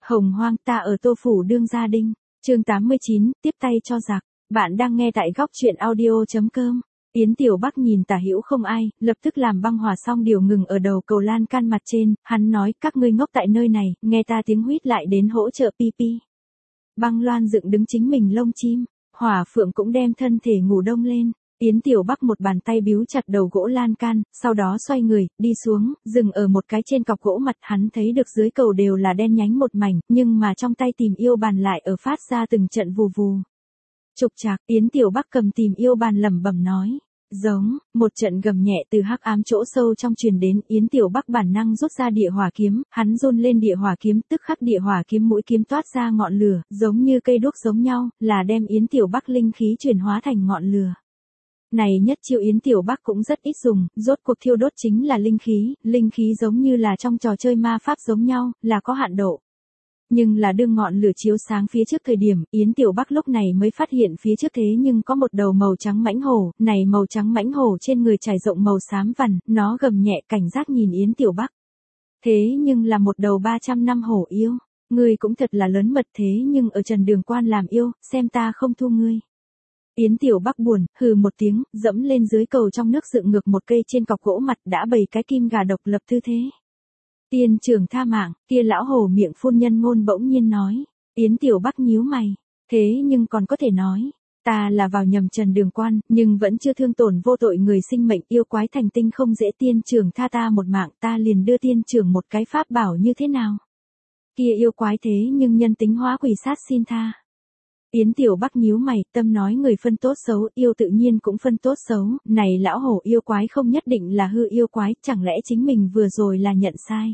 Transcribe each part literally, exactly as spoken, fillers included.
Hồng hoang ta ở Tô Phủ đương gia đinh. Chương tám mươi chín, tiếp tay cho giặc. Bạn đang nghe tại góc truyện audio chấm com. Yến Tiểu Bắc nhìn tả hữu không ai, lập tức làm băng hỏa xong điều ngừng ở đầu cầu lan can mặt trên, hắn nói các ngươi ngốc tại nơi này, nghe ta tiếng huýt lại đến hỗ trợ pi pi. Băng loan dựng đứng chính mình lông chim, hỏa phượng cũng đem thân thể ngủ đông lên. Yến Tiểu Bắc một bàn tay biếu chặt đầu gỗ lan can, sau đó xoay người, đi xuống, dừng ở một cái trên cọc gỗ mặt, hắn thấy được dưới cầu đều là đen nhánh một mảnh, nhưng mà trong tay tìm yêu bàn lại ở phát ra từng trận vù vù. Trục trặc, Yến Tiểu Bắc cầm tìm yêu bàn lẩm bẩm nói. Giống, một trận gầm nhẹ từ hắc ám chỗ sâu trong truyền đến, Yến Tiểu Bắc bản năng rút ra địa hỏa kiếm, hắn run lên địa hỏa kiếm, tức khắc địa hỏa kiếm mũi kiếm toát ra ngọn lửa, giống như cây đuốc giống nhau, là đem Yến Tiểu Bắc linh khí chuyển hóa thành ngọn lửa. Này nhất chiêu Yến Tiểu Bắc cũng rất ít dùng, rốt cuộc thiêu đốt chính là linh khí, linh khí giống như là trong trò chơi ma pháp giống nhau, là có hạn độ. Nhưng là đương ngọn lửa chiếu sáng phía trước thời điểm, Yến Tiểu Bắc lúc này mới phát hiện phía trước thế nhưng có một đầu màu trắng mãnh hổ, này màu trắng mãnh hổ trên người trải rộng màu xám vằn, nó gầm nhẹ cảnh giác nhìn Yến Tiểu Bắc. Thế nhưng là một đầu ba trăm năm hổ yêu, ngươi cũng thật là lớn mật thế nhưng ở Trần Đường Quan làm yêu, xem ta không thu ngươi. Yến Tiểu Bắc buồn, hừ một tiếng, dẫm lên dưới cầu trong nước dựng ngược một cây trên cọc gỗ mặt đã bày cái kim gà độc lập tư thế. Tiên trưởng tha mạng, kia lão hổ miệng phun nhân ngôn bỗng nhiên nói. Yến Tiểu Bắc nhíu mày, thế nhưng còn có thể nói, ta là vào nhầm Trần Đường Quan, nhưng vẫn chưa thương tổn vô tội người sinh mệnh, yêu quái thành tinh không dễ, tiên trưởng tha ta một mạng, ta liền đưa tiên trưởng một cái pháp bảo như thế nào. Kia yêu quái thế nhưng nhân tính hóa quỷ sát xin tha. Yến Tiểu Bắc nhíu mày, tâm nói người phân tốt xấu, yêu tự nhiên cũng phân tốt xấu, này lão hổ yêu quái không nhất định là hư yêu quái, chẳng lẽ chính mình vừa rồi là nhận sai.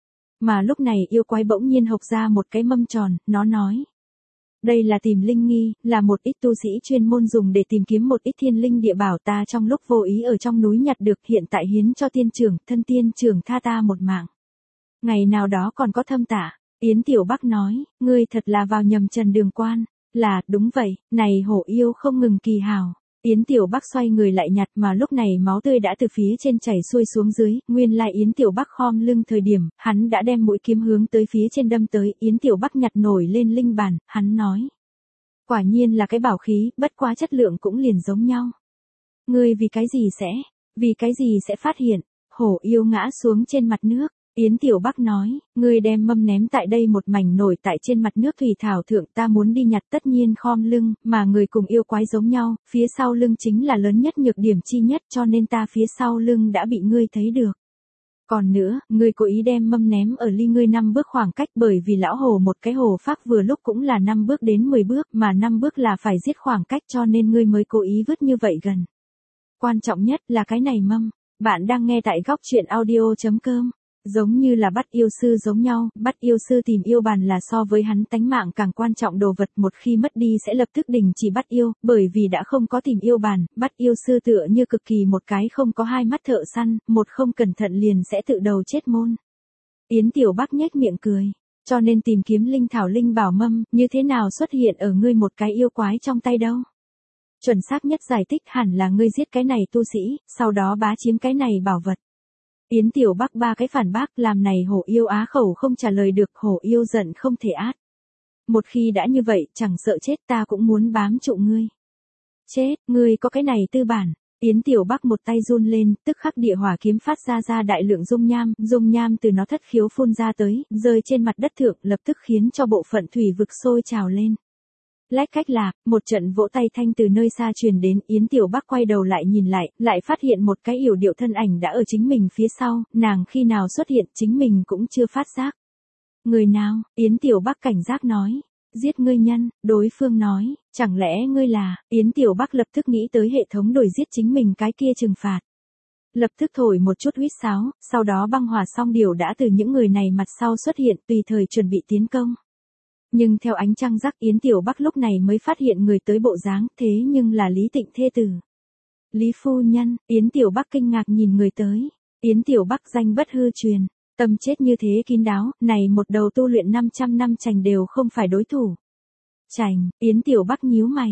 Mà lúc này yêu quái bỗng nhiên hộc ra một cái mâm tròn, nó nói. Đây là tìm linh nghi, là một ít tu sĩ chuyên môn dùng để tìm kiếm một ít thiên linh địa bảo, ta trong lúc vô ý ở trong núi nhặt được, hiện tại hiến cho tiên trưởng, thân tiên trưởng tha ta một mạng. Ngày nào đó còn có thâm tạ. Yến Tiểu Bắc nói, ngươi thật là vào nhầm Trần Đường Quan. Là, đúng vậy, này hổ yêu không ngừng kỳ hào. Yến Tiểu Bắc xoay người lại nhặt, mà lúc này máu tươi đã từ phía trên chảy xuôi xuống dưới, nguyên lai Yến Tiểu Bắc khom lưng thời điểm, hắn đã đem mũi kiếm hướng tới phía trên đâm tới, Yến Tiểu Bắc nhặt nổi lên linh bàn, hắn nói. Quả nhiên là cái bảo khí, bất quá chất lượng cũng liền giống nhau. Ngươi vì cái gì sẽ, vì cái gì sẽ phát hiện, hổ yêu ngã xuống trên mặt nước. Yến Tiểu Bắc nói, ngươi đem mâm ném tại đây một mảnh nổi tại trên mặt nước thủy thảo thượng, ta muốn đi nhặt tất nhiên khom lưng, mà người cùng yêu quái giống nhau, phía sau lưng chính là lớn nhất nhược điểm chi nhất, cho nên ta phía sau lưng đã bị ngươi thấy được. Còn nữa, ngươi cố ý đem mâm ném ở ly ngươi năm bước khoảng cách, bởi vì lão hồ một cái hồ pháp vừa lúc cũng là năm bước đến mười bước, mà năm bước là phải giết khoảng cách, cho nên ngươi mới cố ý vứt như vậy gần. Quan trọng nhất là cái này mâm. Bạn đang nghe tại góc truyện audio chấm com. Giống như là bắt yêu sư giống nhau, bắt yêu sư tìm yêu bàn là so với hắn tánh mạng càng quan trọng đồ vật, một khi mất đi sẽ lập tức đình chỉ bắt yêu, bởi vì đã không có tìm yêu bàn, bắt yêu sư tựa như cực kỳ một cái không có hai mắt thợ săn, một không cẩn thận liền sẽ tự đầu chết môn. Yến Tiểu Bắc nhếch miệng cười, cho nên tìm kiếm linh thảo linh bảo mâm, như thế nào xuất hiện ở ngươi một cái yêu quái trong tay đâu. Chuẩn xác nhất giải thích hẳn là ngươi giết cái này tu sĩ, sau đó bá chiếm cái này bảo vật. Yến Tiểu Bắc ba cái phản bác làm này hổ yêu á khẩu không trả lời được, hổ yêu giận không thể át. Một khi đã như vậy, chẳng sợ chết ta cũng muốn bám trụ ngươi. Chết, ngươi có cái này tư bản. Yến Tiểu Bắc một tay run lên, tức khắc địa hỏa kiếm phát ra ra đại lượng dung nham, dung nham từ nó thất khiếu phun ra tới, rơi trên mặt đất thượng, lập tức khiến cho bộ phận thủy vực sôi trào lên. Lách cách lạc, một trận vỗ tay thanh từ nơi xa truyền đến, Yến Tiểu Bắc quay đầu lại nhìn lại, lại phát hiện một cái yểu điệu thân ảnh đã ở chính mình phía sau, nàng khi nào xuất hiện chính mình cũng chưa phát giác. Người nào? Yến Tiểu Bắc cảnh giác nói. Giết ngươi nhân, đối phương nói, chẳng lẽ ngươi là, Yến Tiểu Bắc lập tức nghĩ tới hệ thống đổi giết chính mình cái kia trừng phạt. Lập tức thổi một chút huýt sáo, sau đó băng hỏa song điều đã từ những người này mặt sau xuất hiện, tùy thời chuẩn bị tiến công. Nhưng theo ánh trăng rắc, Yến Tiểu Bắc lúc này mới phát hiện người tới bộ dáng, thế nhưng là Lý Tịnh thê tử. Lý phu nhân, Yến Tiểu Bắc kinh ngạc nhìn người tới. Yến Tiểu Bắc danh bất hư truyền, tâm chết như thế kín đáo, này một đầu tu luyện năm trăm năm chành đều không phải đối thủ. Chành, Yến Tiểu Bắc nhíu mày.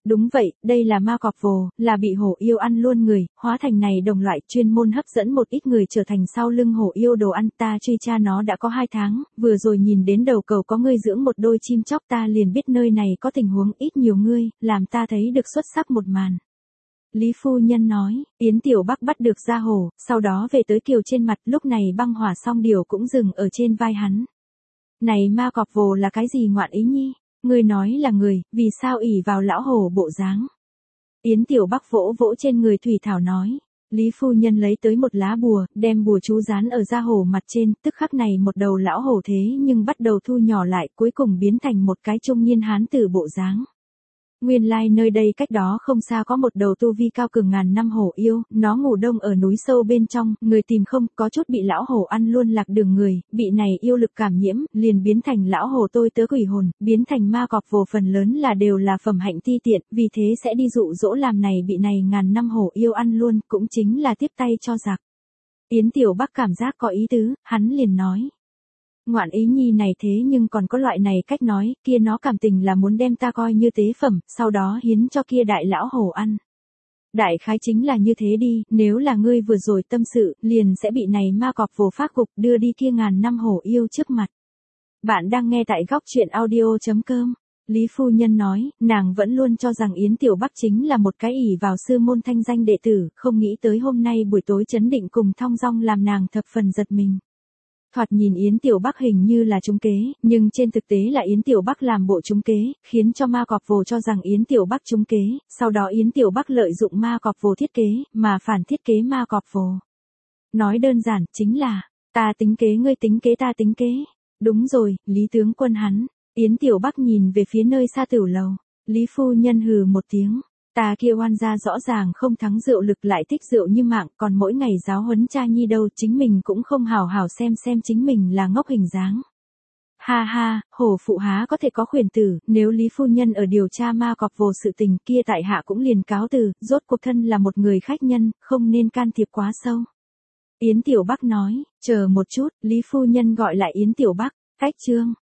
Đúng vậy, đây là ma cọp vồ, là bị hổ yêu ăn luôn người, hóa thành này đồng loại chuyên môn hấp dẫn một ít người trở thành sau lưng hổ yêu đồ ăn. Ta truy tra nó đã có hai tháng, vừa rồi nhìn đến đầu cầu có ngươi dưỡng một đôi chim chóc ta liền biết nơi này có tình huống ít nhiều ngươi, làm ta thấy được xuất sắc một màn. Lý phu nhân nói, Yến Tiểu Bắc bắt được ra hổ, sau đó về tới kiều trên mặt, lúc này băng hỏa song điều cũng dừng ở trên vai hắn. Này ma cọp vồ là cái gì ngoạn ý nhi? Ngươi nói là người, vì sao ỷ vào lão hổ bộ dáng? Yến Tiểu Bắc vỗ vỗ trên người thủy thảo nói. Lý phu nhân lấy tới một lá bùa, đem bùa chú dán ở da hổ mặt trên, tức khắc này một đầu lão hổ thế nhưng bắt đầu thu nhỏ lại, cuối cùng biến thành một cái trung niên hán tử bộ dáng. Nguyên lai like nơi đây cách đó không xa có một đầu tu vi cao cường ngàn năm hổ yêu, nó ngủ đông ở núi sâu bên trong, người tìm không, có chút bị lão hổ ăn luôn lạc đường người, bị này yêu lực cảm nhiễm, liền biến thành lão hổ tôi tớ quỷ hồn, biến thành ma cọp vồ phần lớn là đều là phẩm hạnh ti tiện, vì thế sẽ đi dụ dỗ làm này bị này ngàn năm hổ yêu ăn luôn, cũng chính là tiếp tay cho giặc. Yến Tiểu Bắc cảm giác có ý tứ, hắn liền nói. Ngoạn ý nhi này thế nhưng còn có loại này cách nói, kia nó cảm tình là muốn đem ta coi như tế phẩm, sau đó hiến cho kia đại lão hổ ăn. Đại khái chính là như thế đi, nếu là ngươi vừa rồi tâm sự, liền sẽ bị này ma cọp vồ phát cục đưa đi kia ngàn năm hổ yêu trước mặt. Bạn đang nghe tại góc truyện audio chấm com. Lý phu nhân nói, nàng vẫn luôn cho rằng Yến Tiểu Bắc chính là một cái ỷ vào sư môn thanh danh đệ tử, không nghĩ tới hôm nay buổi tối chấn định cùng thong dong làm nàng thập phần giật mình. Thoạt nhìn Yến Tiểu Bắc hình như là trúng kế, nhưng trên thực tế là Yến Tiểu Bắc làm bộ trúng kế, khiến cho ma cọp vồ cho rằng Yến Tiểu Bắc trúng kế, sau đó Yến Tiểu Bắc lợi dụng ma cọp vồ thiết kế, mà phản thiết kế ma cọp vồ. Nói đơn giản, chính là, ta tính kế ngươi tính kế ta tính kế. Đúng rồi, Lý tướng quân hắn. Yến Tiểu Bắc nhìn về phía nơi xa tửu lầu. Lý phu nhân hừ một tiếng. Ta kia oan gia rõ ràng không thắng rượu lực lại thích rượu như mạng, còn mỗi ngày giáo huấn cha nhi đâu, chính mình cũng không hào hào xem xem chính mình là ngốc hình dáng. Ha ha, hổ phụ há có thể có khuyển tử, nếu Lý phu nhân ở điều tra ma cọp vồ sự tình kia tại hạ cũng liền cáo từ, rốt cuộc thân là một người khách nhân, không nên can thiệp quá sâu. Yến Tiểu Bắc nói, chờ một chút, Lý phu nhân gọi lại Yến Tiểu Bắc, cách chương.